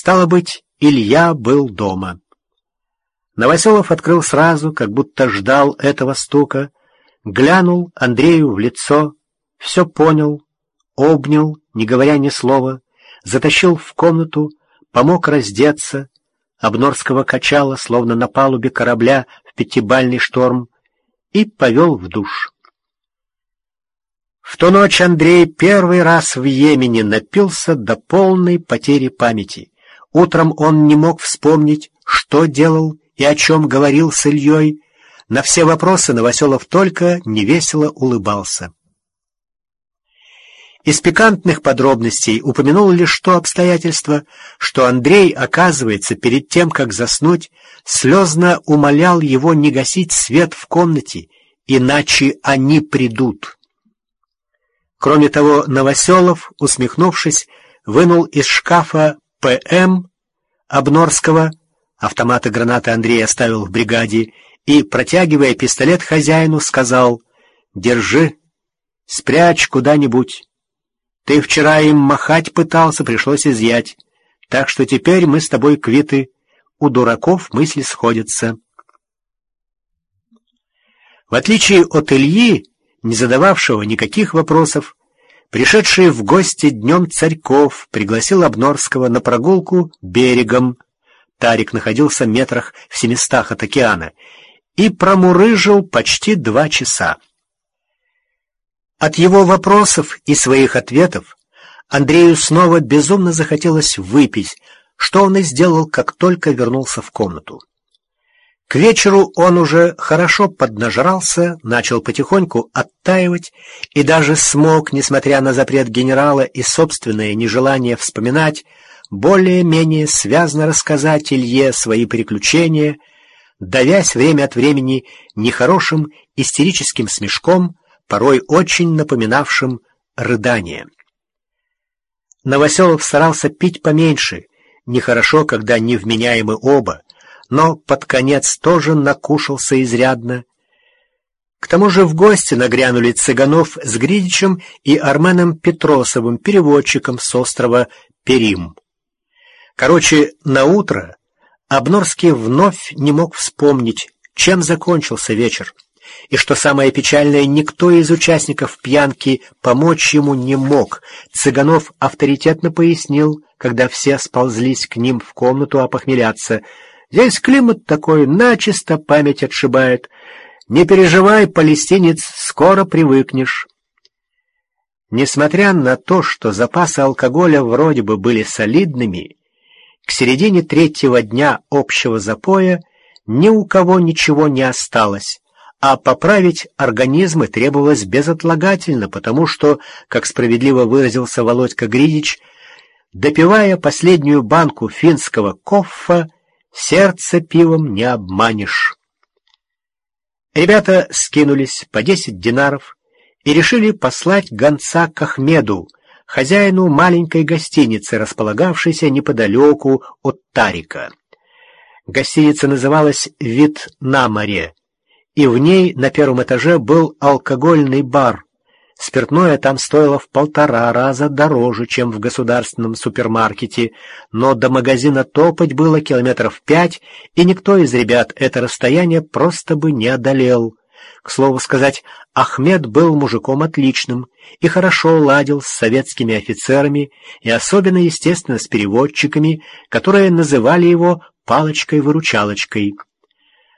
Стало быть, Илья был дома. Новоселов открыл сразу, как будто ждал этого стука, глянул Андрею в лицо, все понял, обнял, не говоря ни слова, затащил в комнату, помог раздеться. Обнорского качало, словно на палубе корабля в пятибальный шторм, и повел в душ. В ту ночь Андрей первый раз в Йемене напился до полной потери памяти. Утром он не мог вспомнить, что делал и о чем говорил с Ильей. На все вопросы Новоселов только невесело улыбался. Из пикантных подробностей упомянул лишь то обстоятельство, что Андрей, оказывается, перед тем, как заснуть, слезно умолял его не гасить свет в комнате, иначе они придут. Кроме того, Новоселов, усмехнувшись, вынул из шкафа ПМ Обнорского, автомат и гранаты Андрей оставил в бригаде, и, протягивая пистолет хозяину, сказал: «Держи, спрячь куда-нибудь. Ты вчера им махать пытался, пришлось изъять. Так что теперь мы с тобой квиты. У дураков мысли сходятся». В отличие от Ильи, не задававшего никаких вопросов, пришедший в гости днем Царьков пригласил Обнорского на прогулку берегом. Тарик находился метрах в 700 от океана и промурыжил почти 2 часа. От его вопросов и своих ответов Андрею снова безумно захотелось выпить, что он и сделал, как только вернулся в комнату. К вечеру он уже хорошо поднажрался, начал потихоньку оттаивать и даже смог, несмотря на запрет генерала и собственное нежелание вспоминать, более-менее связно рассказать Илье свои приключения, давясь время от времени нехорошим истерическим смешком, порой очень напоминавшим рыдание. Новоселов старался пить поменьше, нехорошо, когда невменяемы оба, но под конец тоже накушался изрядно. К тому же в гости нагрянули Цыганов с Гридичем и Арменом Петросовым, переводчиком с острова Перим. Короче, наутро Обнорский вновь не мог вспомнить, чем закончился вечер. И что самое печальное, никто из участников пьянки помочь ему не мог. Цыганов авторитетно пояснил, когда все сползлись к ним в комнату опохмеляться: «Здесь климат такой, начисто память отшибает. Не переживай, палестинец, скоро привыкнешь». Несмотря на то, что запасы алкоголя вроде бы были солидными, к середине 3-го дня общего запоя ни у кого ничего не осталось, а поправить организмы требовалось безотлагательно, потому что, как справедливо выразился Володька Гридич, допивая последнюю банку финского коффа, сердце пивом не обманешь. Ребята скинулись по 10 динаров и решили послать гонца к Ахмеду, хозяину маленькой гостиницы, располагавшейся неподалеку от Тарика. Гостиница называлась «Вид на море», и в ней на 1-м этаже был алкогольный бар. Спиртное там стоило в 1,5 раза дороже, чем в государственном супермаркете, но до магазина топать было 5 километров, и никто из ребят это расстояние просто бы не одолел. К слову сказать, Ахмед был мужиком отличным и хорошо ладил с советскими офицерами, и особенно, естественно, с переводчиками, которые называли его «палочкой-выручалочкой».